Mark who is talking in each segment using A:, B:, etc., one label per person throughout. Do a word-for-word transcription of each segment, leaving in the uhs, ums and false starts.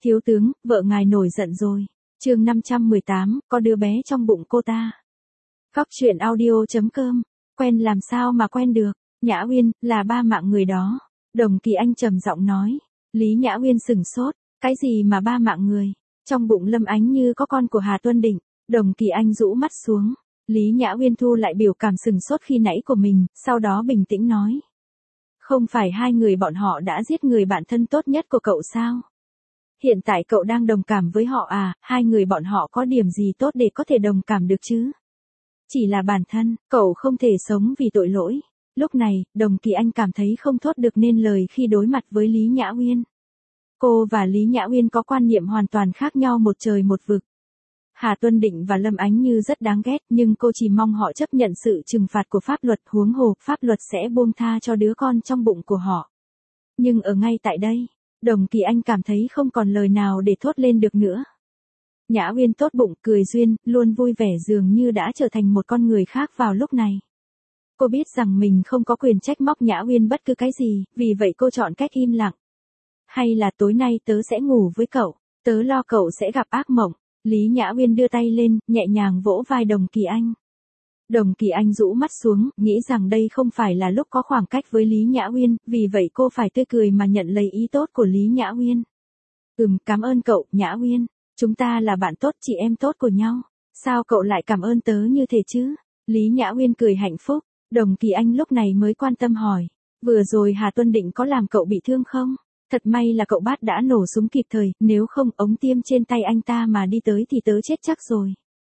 A: Thiếu tướng, vợ ngài nổi giận rồi. Chương năm trăm mười tám, có đứa bé trong bụng cô ta. Góc truyện audio.com. Quen làm sao mà quen được? Nhã Uyên, là ba mạng người đó. Đồng Kỳ Anh trầm giọng nói. Lý Nhã Uyên sửng sốt. Cái gì mà ba mạng người? Trong bụng Lâm Ánh Như có con của Hà Tuân Định. Đồng Kỳ Anh rũ mắt xuống. Lý Nhã Uyên thu lại biểu cảm sừng sốt khi nãy của mình, sau đó bình tĩnh nói. Không phải hai người bọn họ đã giết người bạn thân tốt nhất của cậu sao? Hiện tại cậu đang đồng cảm với họ à, hai người bọn họ có điểm gì tốt để có thể đồng cảm được chứ? Chỉ là bản thân, cậu không thể sống vì tội lỗi. Lúc này, Đồng Kỳ Anh cảm thấy không thốt được nên lời khi đối mặt với Lý Nhã Uyên. Cô và Lý Nhã Uyên có quan niệm hoàn toàn khác nhau một trời một vực. Hà Tuân Định và Lâm Ánh Như rất đáng ghét, nhưng cô chỉ mong họ chấp nhận sự trừng phạt của pháp luật, huống hồ pháp luật sẽ buông tha cho đứa con trong bụng của họ. Nhưng ở ngay tại đây, Đồng Kỳ Anh cảm thấy không còn lời nào để thốt lên được nữa. Nhã Uyên tốt bụng, cười duyên, luôn vui vẻ dường như đã trở thành một con người khác vào lúc này. Cô biết rằng mình không có quyền trách móc Nhã Uyên bất cứ cái gì, vì vậy cô chọn cách im lặng. Hay là tối nay tớ sẽ ngủ với cậu, tớ lo cậu sẽ gặp ác mộng. Lý Nhã Uyên đưa tay lên, nhẹ nhàng vỗ vai Đồng Kỳ Anh. Đồng Kỳ Anh rũ mắt xuống, nghĩ rằng đây không phải là lúc có khoảng cách với Lý Nhã Uyên, vì vậy cô phải tươi cười mà nhận lấy ý tốt của Lý Nhã Uyên. Ừm, cảm ơn cậu, Nhã Uyên. Chúng ta là bạn tốt, chị em tốt của nhau. Sao cậu lại cảm ơn tớ như thế chứ? Lý Nhã Uyên cười hạnh phúc. Đồng Kỳ Anh lúc này mới quan tâm hỏi. Vừa rồi Hà Tuân Định có làm cậu bị thương không? Thật may là cậu Bát đã nổ súng kịp thời, nếu không ống tiêm trên tay anh ta mà đi tới thì tớ chết chắc rồi.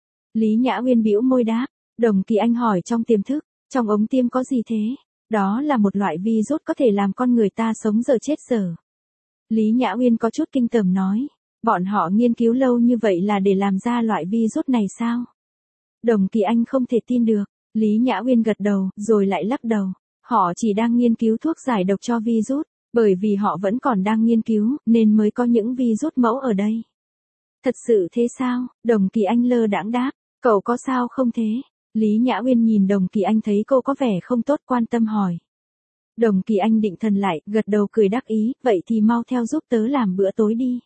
A: Lý Nhã Uyên bĩu môi đáp. Đồng Kỳ Anh hỏi trong tiềm thức, trong ống tiêm có gì thế? Đó là một loại virus có thể làm con người ta sống dở chết dở. Lý Nhã Uyên có chút kinh tởm nói, bọn họ nghiên cứu lâu như vậy là để làm ra loại virus này sao? Đồng Kỳ Anh không thể tin được, Lý Nhã Uyên gật đầu, rồi lại lắc đầu. Họ chỉ đang nghiên cứu thuốc giải độc cho virus, bởi vì họ vẫn còn đang nghiên cứu, nên mới có những virus mẫu ở đây. Thật sự thế sao? Đồng Kỳ Anh lơ đãng đáp, cậu có sao không thế? Lý Nhã Uyên nhìn Đồng Kỳ Anh thấy cô có vẻ không tốt, quan tâm hỏi. Đồng Kỳ Anh định thần lại, gật đầu cười đắc ý, vậy thì mau theo giúp tớ làm bữa tối đi.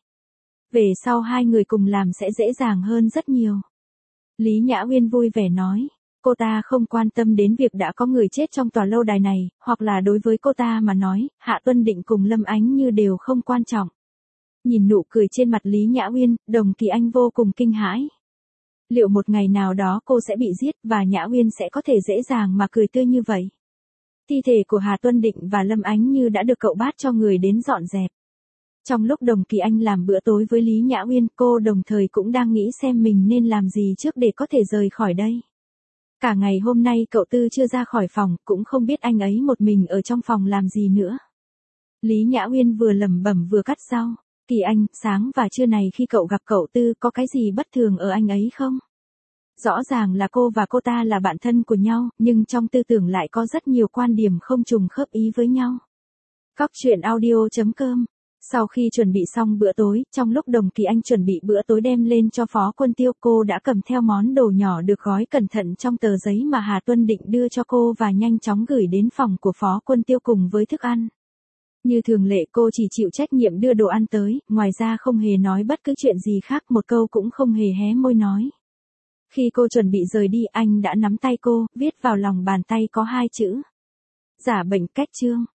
A: Về sau hai người cùng làm sẽ dễ dàng hơn rất nhiều. Lý Nhã Uyên vui vẻ nói, cô ta không quan tâm đến việc đã có người chết trong tòa lâu đài này, hoặc là đối với cô ta mà nói, Hạ Tuân Định cùng Lâm Ánh Như đều không quan trọng. Nhìn nụ cười trên mặt Lý Nhã Uyên, Đồng Kỳ Anh vô cùng kinh hãi. Liệu một ngày nào đó cô sẽ bị giết và Nhã Uyên sẽ có thể dễ dàng mà cười tươi như vậy? Thi thể của Hà Tuân Định và Lâm Ánh Như đã được cậu Bát cho người đến dọn dẹp. Trong lúc Đồng Kỳ Anh làm bữa tối với Lý Nhã Uyên, cô đồng thời cũng đang nghĩ xem mình nên làm gì trước để có thể rời khỏi đây. Cả ngày hôm nay cậu Tư chưa ra khỏi phòng, cũng không biết anh ấy một mình ở trong phòng làm gì nữa. Lý Nhã Uyên vừa lẩm bẩm vừa cắt rau. Kỳ Anh, sáng và trưa này khi cậu gặp cậu Tư có cái gì bất thường ở anh ấy không? Rõ ràng là cô và cô ta là bạn thân của nhau, nhưng trong tư tưởng lại có rất nhiều quan điểm không trùng khớp ý với nhau. Góc truyện audio.com. Sau khi chuẩn bị xong bữa tối, trong lúc Đồng Kỳ Anh chuẩn bị bữa tối đem lên cho Phó Quân Tiêu, cô đã cầm theo món đồ nhỏ được gói cẩn thận trong tờ giấy mà Hà Tuân Định đưa cho cô và nhanh chóng gửi đến phòng của Phó Quân Tiêu cùng với thức ăn. Như thường lệ cô chỉ chịu trách nhiệm đưa đồ ăn tới, ngoài ra không hề nói bất cứ chuyện gì khác, một câu cũng không hề hé môi nói. Khi cô chuẩn bị rời đi, anh đã nắm tay cô, viết vào lòng bàn tay có hai chữ. Giả bệnh cách chương.